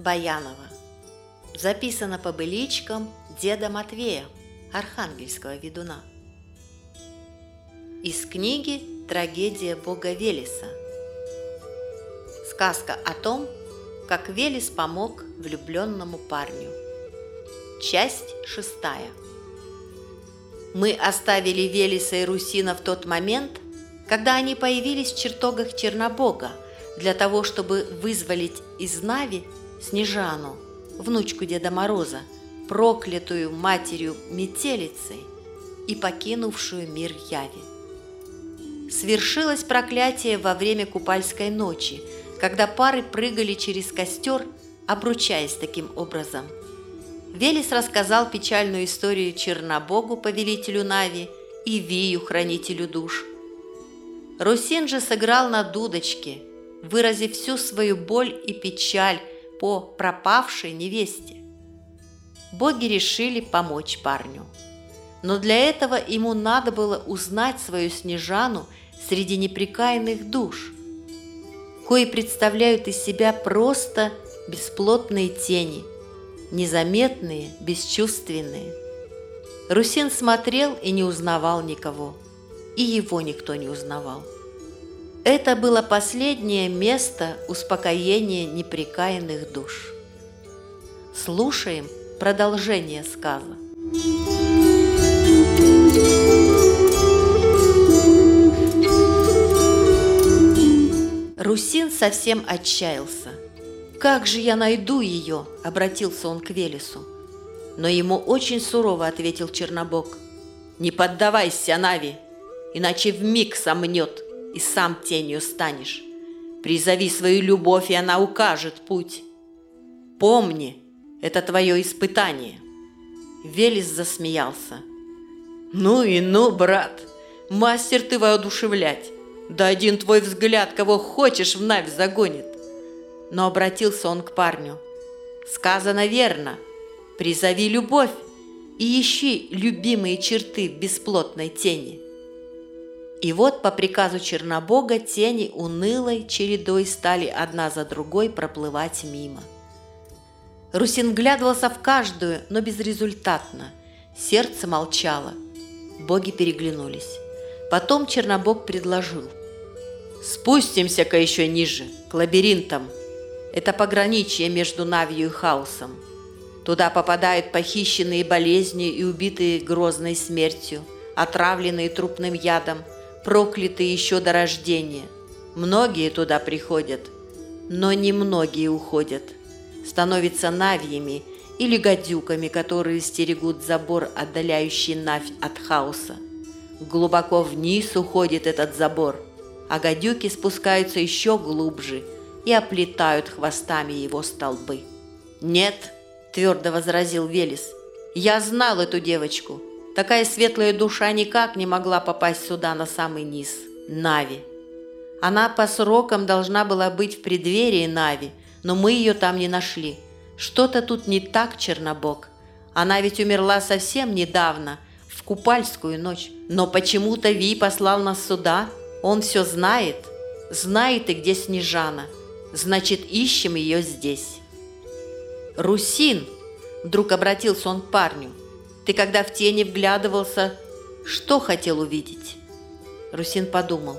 Баянова. Записано по быличкам деда Матвея, архангельского ведуна. Из книги «Трагедия бога Велеса». Сказка о том, как Велес помог влюбленному парню. Часть 6. Мы оставили Велеса и Русина в тот момент, когда они появились в чертогах Чернобога для того, чтобы вызволить из Нави Снежану, внучку Деда Мороза, проклятую матерью метелицей и покинувшую мир Яви. Свершилось проклятие во время Купальской ночи, когда пары прыгали через костер, обручаясь таким образом. Велес рассказал печальную историю Чернобогу, повелителю Нави, и Вию, хранителю душ. Русин же сыграл на дудочке, выразив всю свою боль и печаль по пропавшей невесте. Боги решили помочь парню. Но для этого ему надо было узнать свою Снежану среди непрекаянных душ, кои представляют из себя просто бесплотные тени, незаметные, бесчувственные. Русин смотрел и не узнавал никого, и его никто не узнавал. Это было последнее место успокоения непрекаянных душ. Слушаем продолжение сказа. Русин совсем отчаялся. «Как же я найду ее?» – обратился он к Велесу. Но ему очень сурово ответил Чернобог: «Не поддавайся Нави, иначе вмиг сомнет, и сам тенью станешь. Призови свою любовь, и она укажет путь. Помни, это твое испытание». Велес засмеялся. «Ну и ну, брат, мастер ты воодушевлять. Да один твой взгляд кого хочешь в Навь загонит». Но обратился он к парню. «Сказано верно, призови любовь и ищи любимые черты в бесплотной тени». И вот по приказу Чернобога тени унылой чередой стали одна за другой проплывать мимо. Русин вглядывался в каждую, но безрезультатно. Сердце молчало. Боги переглянулись. Потом Чернобог предложил: «Спустимся-ка еще ниже, к лабиринтам. Это пограничье между Навью и хаосом. Туда попадают похищенные болезнью и убитые грозной смертью, отравленные трупным ядом, проклятые еще до рождения. Многие туда приходят, но немногие уходят, становятся навьями или гадюками, которые стерегут забор, отдаляющий Навь от хаоса. Глубоко вниз уходит этот забор, а гадюки спускаются еще глубже и оплетают хвостами его столбы». «Нет», – твердо возразил Велес, – «я знал эту девочку. Такая светлая душа никак не могла попасть сюда, на самый низ, Нави. Она по срокам должна была быть в преддверии Нави, но мы ее там не нашли. Что-то тут не так, Чернобог. Она ведь умерла совсем недавно, в Купальскую ночь. Но почему-то Ви послал нас сюда. Он все знает. Знает и где Снежана. Значит, ищем ее здесь». «Русин!» – вдруг обратился он к парню. «Ты, когда в тени вглядывался, что хотел увидеть?» Русин подумал.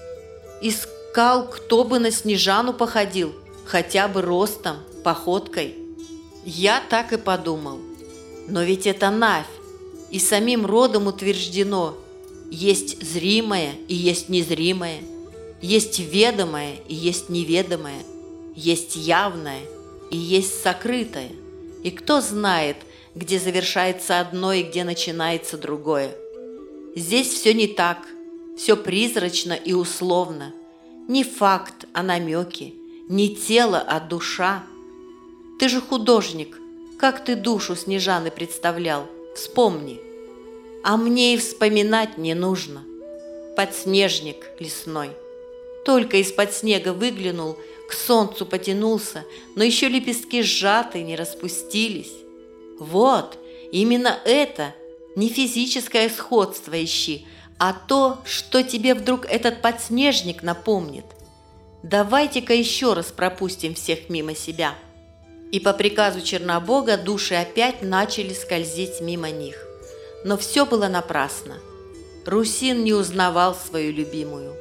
«Искал, кто бы на Снежану походил, хотя бы ростом, походкой». «Я так и подумал. Но ведь это Навь, и самим родом утверждено: есть зримое и есть незримое, есть ведомое и есть неведомое, есть явное и есть сокрытое. И кто знает, где завершается одно и где начинается другое. Здесь все не так, все призрачно и условно. Не факт, а намеки, не тело, а душа. Ты же художник, как ты душу Снежаны представлял? Вспомни. А мне и вспоминать не нужно. Подснежник лесной. Только из-под снега выглянул, к солнцу потянулся, но еще лепестки сжатые не распустились. Вот, именно это, не физическое сходство ищи, а то, что тебе вдруг этот подснежник напомнит. Давайте-ка еще раз пропустим всех мимо себя». И по приказу Чернобога души опять начали скользить мимо них. Но все было напрасно. Русин не узнавал свою любимую.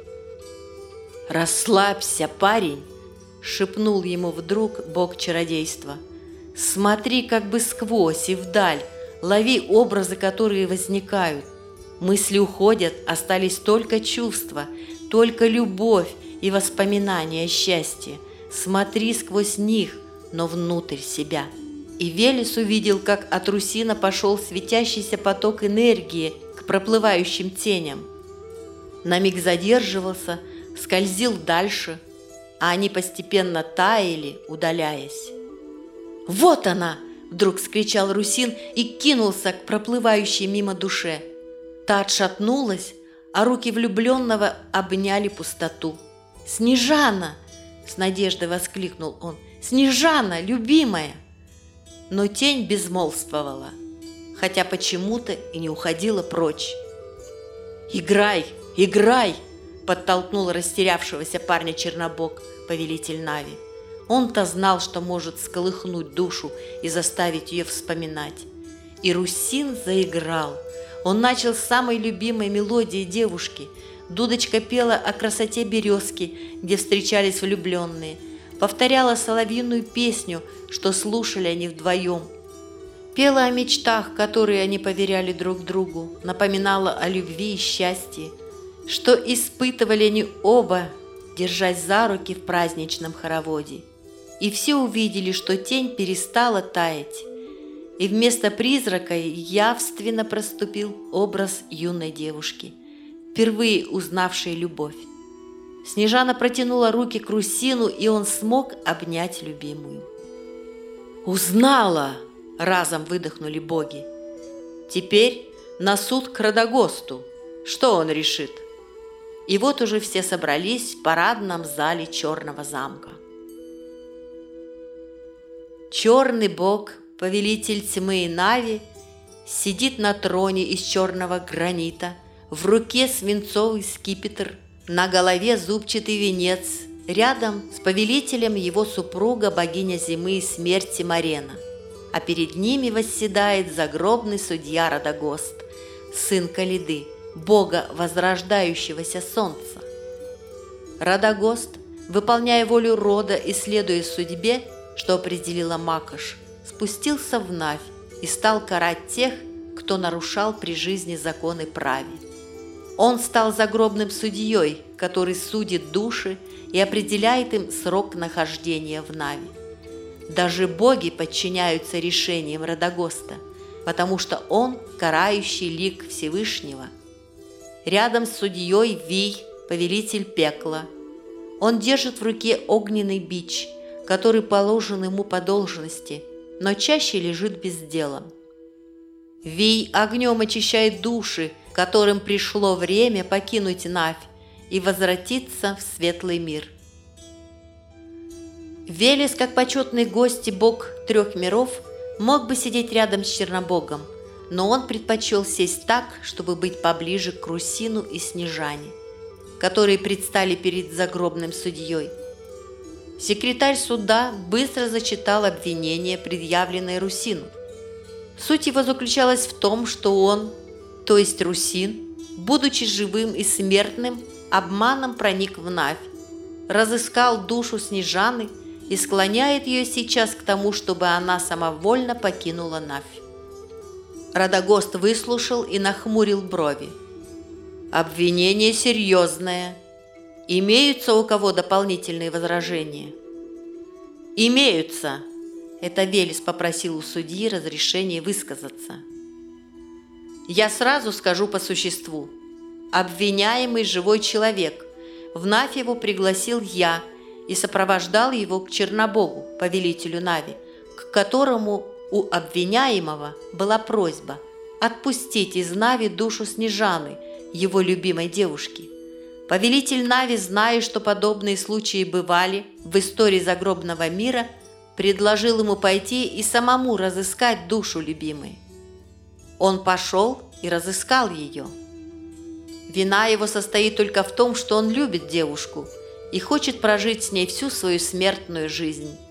«Расслабься, парень!» – шепнул ему вдруг бог чародейства. «Смотри как бы сквозь и вдаль, лови образы, которые возникают. Мысли уходят, остались только чувства, только любовь и воспоминания о счастье. Смотри сквозь них, но внутрь себя». И Велес увидел, как от Русина пошел светящийся поток энергии к проплывающим теням. На миг задерживался, скользил дальше, а они постепенно таяли, удаляясь. «Вот она!» – вдруг вскричал Русин и кинулся к проплывающей мимо душе. Та отшатнулась, а руки влюбленного обняли пустоту. «Снежана!» – с надеждой воскликнул он. «Снежана, любимая!» Но тень безмолвствовала, хотя почему-то и не уходила прочь. «Играй, играй!» – подтолкнул растерявшегося парня Чернобог, повелитель Нави. Он-то знал, что может всколыхнуть душу и заставить ее вспоминать. И Русин заиграл. Он начал с самой любимой мелодии девушки. Дудочка пела о красоте березки, где встречались влюбленные. Повторяла соловьиную песню, что слушали они вдвоем. Пела о мечтах, которые они поверяли друг другу, напоминала о любви и счастье, что испытывали они оба, держась за руки в праздничном хороводе. И все увидели, что тень перестала таять, и вместо призрака явственно проступил образ юной девушки, впервые узнавшей любовь. Снежана протянула руки к Русину, и он смог обнять любимую. «Узнала!» – разом выдохнули боги. «Теперь на суд к Радагосту. Что он решит?» И вот уже все собрались в парадном зале Черного замка. Черный бог, повелитель тьмы и Нави, сидит на троне из черного гранита, в руке свинцовый скипетр, на голове зубчатый венец, рядом с повелителем его супруга, богиня зимы и смерти Марена, а перед ними восседает загробный судья Радагост, сын Калиды, бога возрождающегося солнца. Радагост, выполняя волю рода и следуя судьбе, что определила Макош, спустился в Навь и стал карать тех, кто нарушал при жизни законы прави. Он стал загробным судьей, который судит души и определяет им срок нахождения в Нави. Даже боги подчиняются решениям Радагоста, потому что он карающий лик Всевышнего. Рядом с судьей Вий, повелитель пекла. Он держит в руке огненный бич, который положен ему по должности, но чаще лежит без дела. Вий огнем очищает души, которым пришло время покинуть Навь и возвратиться в светлый мир. Велес, как почетный гость и бог трех миров, мог бы сидеть рядом с Чернобогом, но он предпочел сесть так, чтобы быть поближе к Русину и Снежане, которые предстали перед загробным судьей. Секретарь суда быстро зачитал обвинение, предъявленное Русину. Суть его заключалась в том, что он, то есть Русин, будучи живым и смертным, обманом проник в Навь, разыскал душу Снежаны и склоняет ее сейчас к тому, чтобы она самовольно покинула Навь. Радагост выслушал и нахмурил брови. «Обвинение серьезное. Имеются у кого дополнительные возражения?» «Имеются!» Это Велес попросил у судьи разрешения высказаться. «Я сразу скажу по существу. Обвиняемый живой человек. В Навь его пригласил я и сопровождал его к Чернобогу, повелителю Нави, к которому у обвиняемого была просьба отпустить из Нави душу Снежаны, его любимой девушки. Повелитель Нави, зная, что подобные случаи бывали в истории загробного мира, предложил ему пойти и самому разыскать душу любимой. Он пошел и разыскал ее. Вина его состоит только в том, что он любит девушку и хочет прожить с ней всю свою смертную жизнь.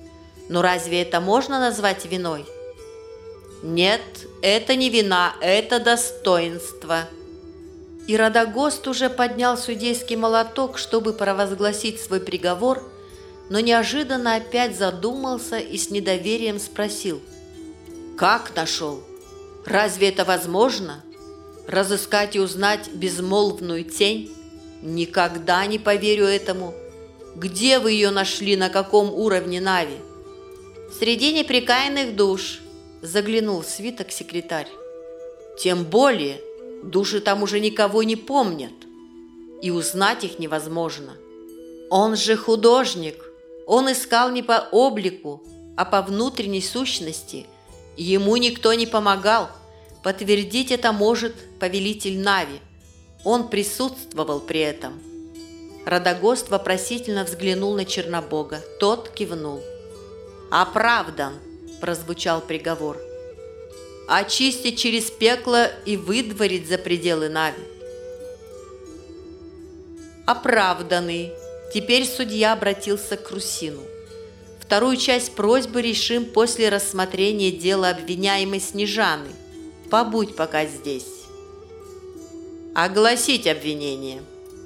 Но разве это можно назвать виной? Нет, это не вина, это достоинство. И Радагост уже поднял судейский молоток, чтобы провозгласить свой приговор, но неожиданно опять задумался и с недоверием спросил: «Как нашел? Разве это возможно? Разыскать и узнать безмолвную тень? Никогда не поверю этому. Где вы ее нашли, на каком уровне Нави?» «Среди непрекаянных душ», – заглянул в свиток секретарь. «Тем более, души там уже никого не помнят, и узнать их невозможно. Он же художник, он искал не по облику, а по внутренней сущности, и ему никто не помогал. Подтвердить это может повелитель Нави. Он присутствовал при этом». Радагост вопросительно взглянул на Чернобога. Тот кивнул. «Оправдан», – прозвучал приговор. «Очистить через пекло и выдворить за пределы Нави». «Оправданный». Теперь судья обратился к Русину. «Вторую часть просьбы решим после рассмотрения дела обвиняемой Снежаны. Побудь пока здесь». «Огласить обвинение».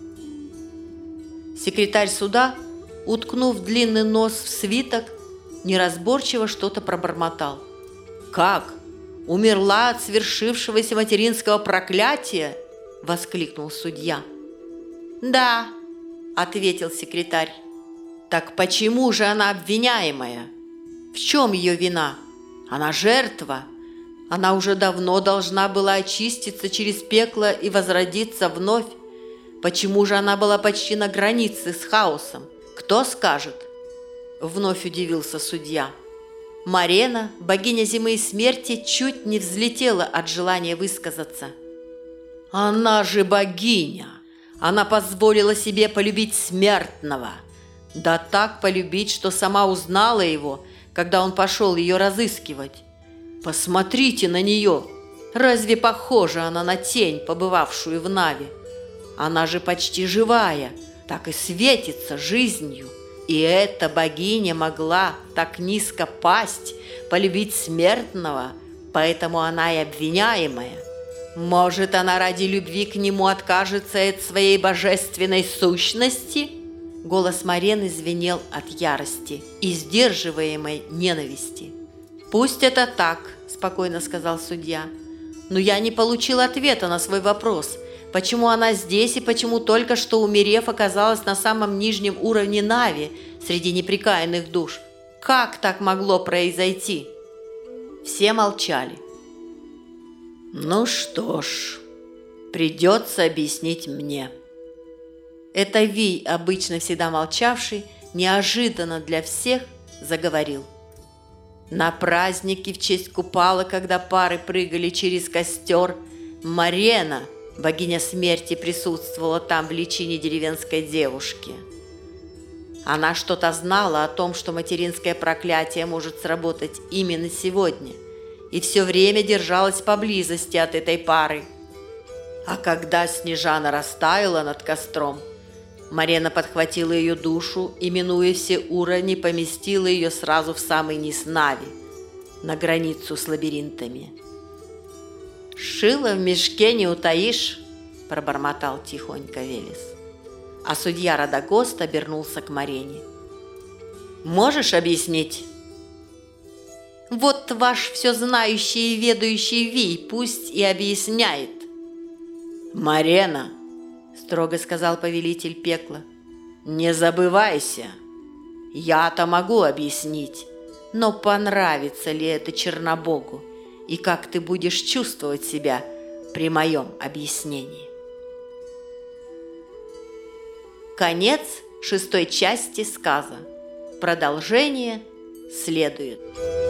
Секретарь суда, уткнув длинный нос в свиток, неразборчиво что-то пробормотал. «Как? Умерла от свершившегося материнского проклятия?» – воскликнул судья. «Да», – ответил секретарь. «Так почему же она обвиняемая? В чем ее вина? Она жертва. Она уже давно должна была очиститься через пекло и возродиться вновь. Почему же она была почти на границе с хаосом? Кто скажет?» Вновь удивился судья. Марена, богиня зимы и смерти, чуть не взлетела от желания высказаться. «Она же богиня! Она позволила себе полюбить смертного! Да так полюбить, что сама узнала его, когда он пошел ее разыскивать. Посмотрите на нее! Разве похожа она на тень, побывавшую в Нави? Она же почти живая, так и светится жизнью. И эта богиня могла так низко пасть, полюбить смертного, поэтому она и обвиняемая. Может, она ради любви к нему откажется от своей божественной сущности?» Голос Марены звенел от ярости и сдерживаемой ненависти. «Пусть это так», – спокойно сказал судья, – «но я не получил ответа на свой вопрос. Почему она здесь и почему только что умерев оказалась на самом нижнем уровне Нави среди непрекаянных душ? Как так могло произойти?» Все молчали. «Ну что ж, придется объяснить мне». Это Вий, обычно всегда молчавший, неожиданно для всех заговорил. На празднике в честь купала, когда пары прыгали через костер, Марена, богиня смерти, присутствовала там в личине деревенской девушки. Она что-то знала о том, что материнское проклятие может сработать именно сегодня, и все время держалась поблизости от этой пары. А когда Снежана растаяла над костром, Марена подхватила ее душу и, минуя все уровни, поместила ее сразу в самый низ Нави, на границу с лабиринтами. «Шило в мешке не утаишь», – пробормотал тихонько Велес. А судья Радагост обернулся к Марене. «Можешь объяснить?» «Вот ваш всезнающий и ведающий Вий пусть и объясняет». «Марена», – строго сказал повелитель пекла, – «не забывайся. Я-то могу объяснить, но понравится ли это Чернобогу? И как ты будешь чувствовать себя при моем объяснении?» Конец 6 части сказа. Продолжение следует.